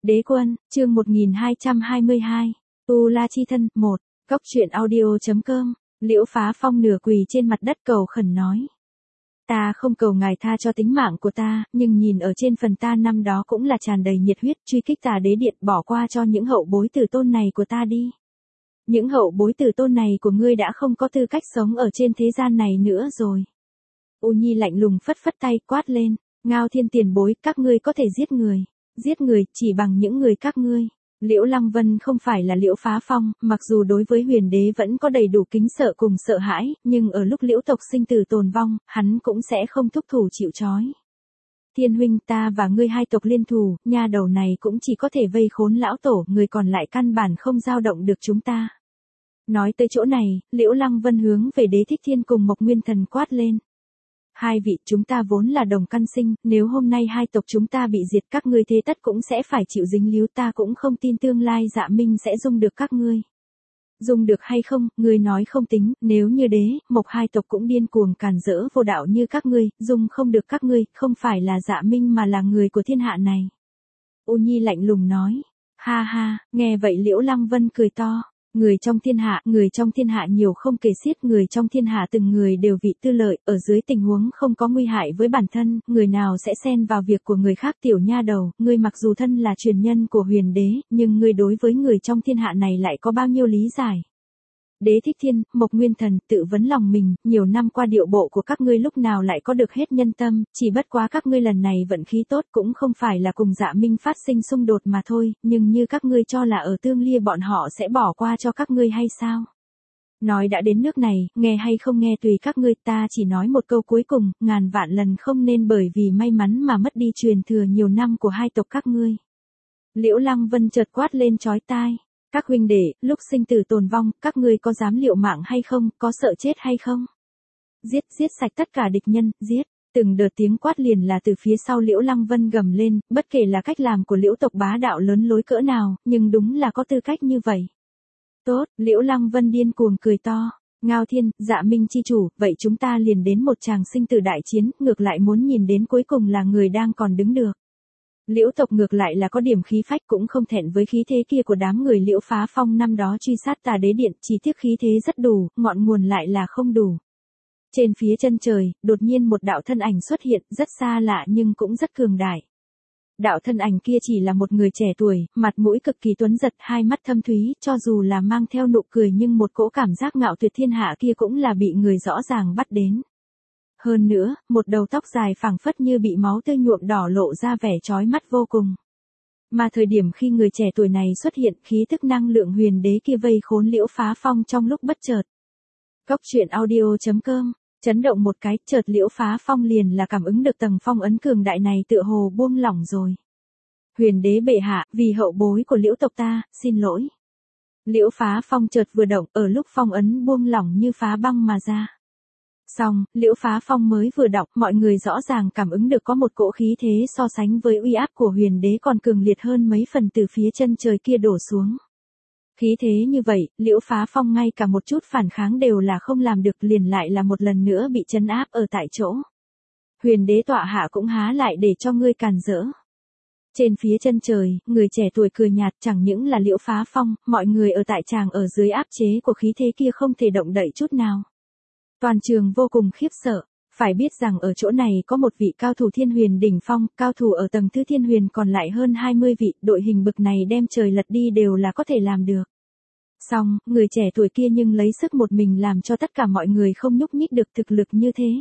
Đế quân, chương 1222. Tu La chi thân, 1. Cốc truyện audio.com. Liễu Phá Phong nửa quỳ trên mặt đất cầu khẩn nói. Ta không cầu ngài tha cho tính mạng của ta, nhưng nhìn ở trên phần ta năm đó cũng là tràn đầy nhiệt huyết truy kích Tà Đế Điện, bỏ qua cho những hậu bối tử tôn này của ta đi. Những hậu bối tử tôn này của ngươi đã không có tư cách sống ở trên thế gian này nữa rồi. U Nhi lạnh lùng phất phất tay quát lên, Ngao Thiên tiền bối, các ngươi có thể giết người chỉ bằng những người các ngươi. Liễu Lăng Vân không phải là Liễu Phá Phong, mặc dù đối với huyền đế vẫn có đầy đủ kính sợ cùng sợ hãi, nhưng ở lúc Liễu tộc sinh tử tồn vong, hắn cũng sẽ không thúc thủ chịu trói. Thiên huynh, ta và ngươi hai tộc liên thù, nha đầu này cũng chỉ có thể vây khốn lão tổ, người còn lại căn bản không dao động được chúng ta. Nói tới chỗ này, Liễu Lăng Vân hướng về Đế Thích Thiên cùng Mộc Nguyên Thần quát lên. Hai vị, chúng ta vốn là đồng căn sinh, nếu hôm nay hai tộc chúng ta bị diệt, các ngươi thế tất cũng sẽ phải chịu dính líu, ta cũng không tin tương lai Dạ Minh sẽ dung được các ngươi. Dung được hay không, ngươi nói không tính, nếu như Đế, Mộc hai tộc cũng điên cuồng càn rỡ vô đạo như các ngươi, dung không được các ngươi, không phải là Dạ Minh mà là người của thiên hạ này. U Nhi lạnh lùng nói. Ha ha, nghe vậy Liễu Lăng Vân cười to. Người trong thiên hạ nhiều không kể xiết, người trong thiên hạ từng người đều vị tư lợi, ở dưới tình huống không có nguy hại với bản thân, người nào sẽ xen vào việc của người khác. Tiểu nha đầu, ngươi mặc dù thân là truyền nhân của huyền đế, nhưng ngươi đối với người trong thiên hạ này lại có bao nhiêu lý giải? Đế Thích Thiên, Mộc Nguyên Thần, tự vấn lòng mình, nhiều năm qua điệu bộ của các ngươi lúc nào lại có được hết nhân tâm, chỉ bất quá các ngươi lần này vận khí tốt, cũng không phải là cùng Dạ Minh phát sinh xung đột mà thôi, nhưng như các ngươi cho là ở tương lia bọn họ sẽ bỏ qua cho các ngươi hay sao? Nói đã đến nước này, nghe hay không nghe tùy các ngươi, ta chỉ nói một câu cuối cùng, ngàn vạn lần không nên bởi vì may mắn mà mất đi truyền thừa nhiều năm của hai tộc các ngươi. Liễu Lăng Vân chợt quát lên chói tai. Các huynh đệ, lúc sinh tử tồn vong, các ngươi có dám liều mạng hay không, có sợ chết hay không? Giết sạch tất cả địch nhân, giết. Từng đợt tiếng quát liền là từ phía sau Liễu Lăng Vân gầm lên, bất kể là cách làm của Liễu tộc bá đạo lớn lối cỡ nào, nhưng đúng là có tư cách như vậy. Tốt, Liễu Lăng Vân điên cuồng cười to. Ngao Thiên, Dạ Minh chi chủ, vậy chúng ta liền đến một tràng sinh tử đại chiến, ngược lại muốn nhìn đến cuối cùng là người đang còn đứng được. Liễu tộc ngược lại là có điểm khí phách, cũng không thẹn với khí thế kia của đám người Liễu Phá Phong năm đó truy sát Tà Đế Điện, chỉ tiếc khí thế rất đủ, ngọn nguồn lại là không đủ. Trên phía chân trời, đột nhiên một đạo thân ảnh xuất hiện, rất xa lạ nhưng cũng rất cường đại. Đạo thân ảnh kia chỉ là một người trẻ tuổi, mặt mũi cực kỳ tuấn giật, hai mắt thâm thúy, cho dù là mang theo nụ cười nhưng một cỗ cảm giác ngạo tuyệt thiên hạ kia cũng là bị người rõ ràng bắt đến. Hơn nữa, một đầu tóc dài phảng phất như bị máu tươi nhuộm đỏ lộ ra vẻ chói mắt vô cùng. Mà thời điểm khi người trẻ tuổi này xuất hiện, khí tức năng lượng huyền đế kia vây khốn Liễu Phá Phong trong lúc bất chợt. Cốc truyện audio.com, chấn động một cái, chợt Liễu Phá Phong liền là cảm ứng được tầng phong ấn cường đại này tựa hồ buông lỏng rồi. Huyền đế bệ hạ, vì hậu bối của Liễu tộc ta, xin lỗi. Liễu Phá Phong chợt vừa động, ở lúc phong ấn buông lỏng như phá băng mà ra. Xong, Liễu Phá Phong mới vừa đọc, mọi người rõ ràng cảm ứng được có một cỗ khí thế so sánh với uy áp của huyền đế còn cường liệt hơn mấy phần từ phía chân trời kia đổ xuống. Khí thế như vậy, Liễu Phá Phong ngay cả một chút phản kháng đều là không làm được, liền lại là một lần nữa bị trấn áp ở tại chỗ. Huyền đế tọa hạ cũng há lại để cho ngươi càn rỡ. Trên phía chân trời, người trẻ tuổi cười nhạt, chẳng những là Liễu Phá Phong, mọi người ở tại tràng ở dưới áp chế của khí thế kia không thể động đậy chút nào. Toàn trường vô cùng khiếp sợ, phải biết rằng ở chỗ này có một vị cao thủ thiên huyền đỉnh phong, cao thủ ở tầng thứ thiên huyền còn lại hơn 20 vị, đội hình bực này đem trời lật đi đều là có thể làm được. Xong, người trẻ tuổi kia nhưng lấy sức một mình làm cho tất cả mọi người không nhúc nhích được, thực lực như thế.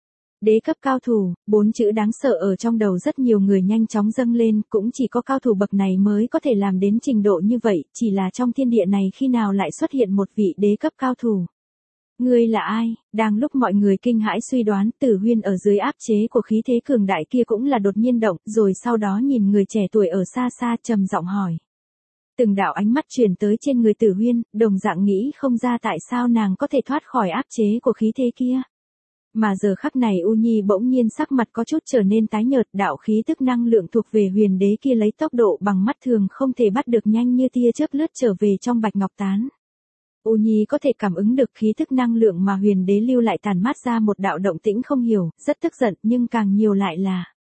Đế cấp cao thủ, 4 chữ đáng sợ ở trong đầu rất nhiều người nhanh chóng dâng lên, cũng chỉ có cao thủ bậc này mới có thể làm đến trình độ như vậy, chỉ là trong thiên địa này khi nào lại xuất hiện một vị đế cấp cao thủ. Ngươi là ai? Đang lúc mọi người kinh hãi suy đoán, Tử Huyên ở dưới áp chế của khí thế cường đại kia cũng là đột nhiên động, rồi sau đó nhìn người trẻ tuổi ở xa xa trầm giọng hỏi. Từng đạo ánh mắt chuyển tới trên người Tử Huyên, đồng dạng nghĩ không ra tại sao nàng có thể thoát khỏi áp chế của khí thế kia. Mà giờ khắc này U Nhi bỗng nhiên sắc mặt có chút trở nên tái nhợt, đạo khí tức năng lượng thuộc về huyền đế kia lấy tốc độ bằng mắt thường không thể bắt được nhanh như tia chớp lướt trở về trong bạch ngọc tán. U Nhi có thể cảm ứng được khí thức năng lượng mà huyền đế lưu lại tàn mát ra một đạo động tĩnh không hiểu, rất tức giận nhưng càng nhiều lại là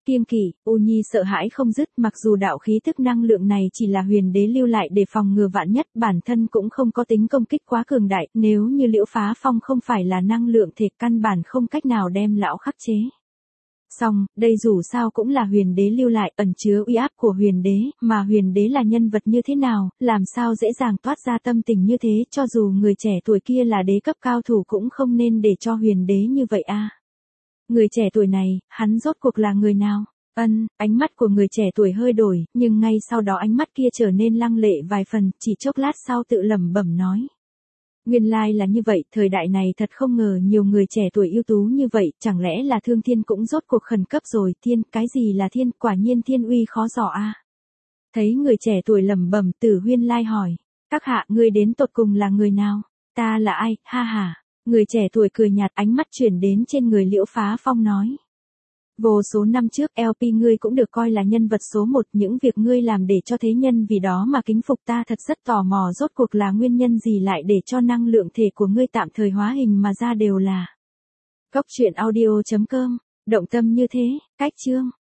Kiêng kỵ, U Nhi sợ hãi không dứt, mặc dù đạo khí tức năng lượng này chỉ là huyền đế lưu lại để phòng ngừa vạn nhất, bản thân cũng không có tính công kích quá cường đại, nếu như Liễu Phá Phong không phải là năng lượng thể căn bản không cách nào đem lão khắc chế. Song, đây dù sao cũng là huyền đế lưu lại, ẩn chứa uy áp của huyền đế, mà huyền đế là nhân vật như thế nào, làm sao dễ dàng toát ra tâm tình như thế, cho dù người trẻ tuổi kia là đế cấp cao thủ cũng không nên để cho huyền đế như vậy a. Người trẻ tuổi này, hắn rốt cuộc là người nào? Ánh mắt của người trẻ tuổi hơi đổi, nhưng ngay sau đó ánh mắt kia trở nên lăng lệ vài phần, chỉ chốc lát sau tự lẩm bẩm nói. Nguyên lai là như vậy, thời đại này thật không ngờ nhiều người trẻ tuổi ưu tú như vậy, chẳng lẽ là Thương Thiên cũng rốt cuộc khẩn cấp rồi, thiên, cái gì là thiên, quả nhiên thiên uy khó dò a. Thấy người trẻ tuổi lẩm bẩm, Tử Huyên Lai hỏi, các hạ ngươi đến tột cùng là người nào? Ta là ai, ha ha. Người trẻ tuổi cười nhạt, ánh mắt chuyển đến trên người Liễu Phá Phong nói. Vô số năm trước LP ngươi cũng được coi là nhân vật số 1, những việc ngươi làm để cho thế nhân vì đó mà kính phục, ta thật rất tò mò rốt cuộc là nguyên nhân gì lại để cho năng lượng thể của ngươi tạm thời hóa hình mà ra đều là. Cốc truyện audio.com, động tâm như thế, cách chương.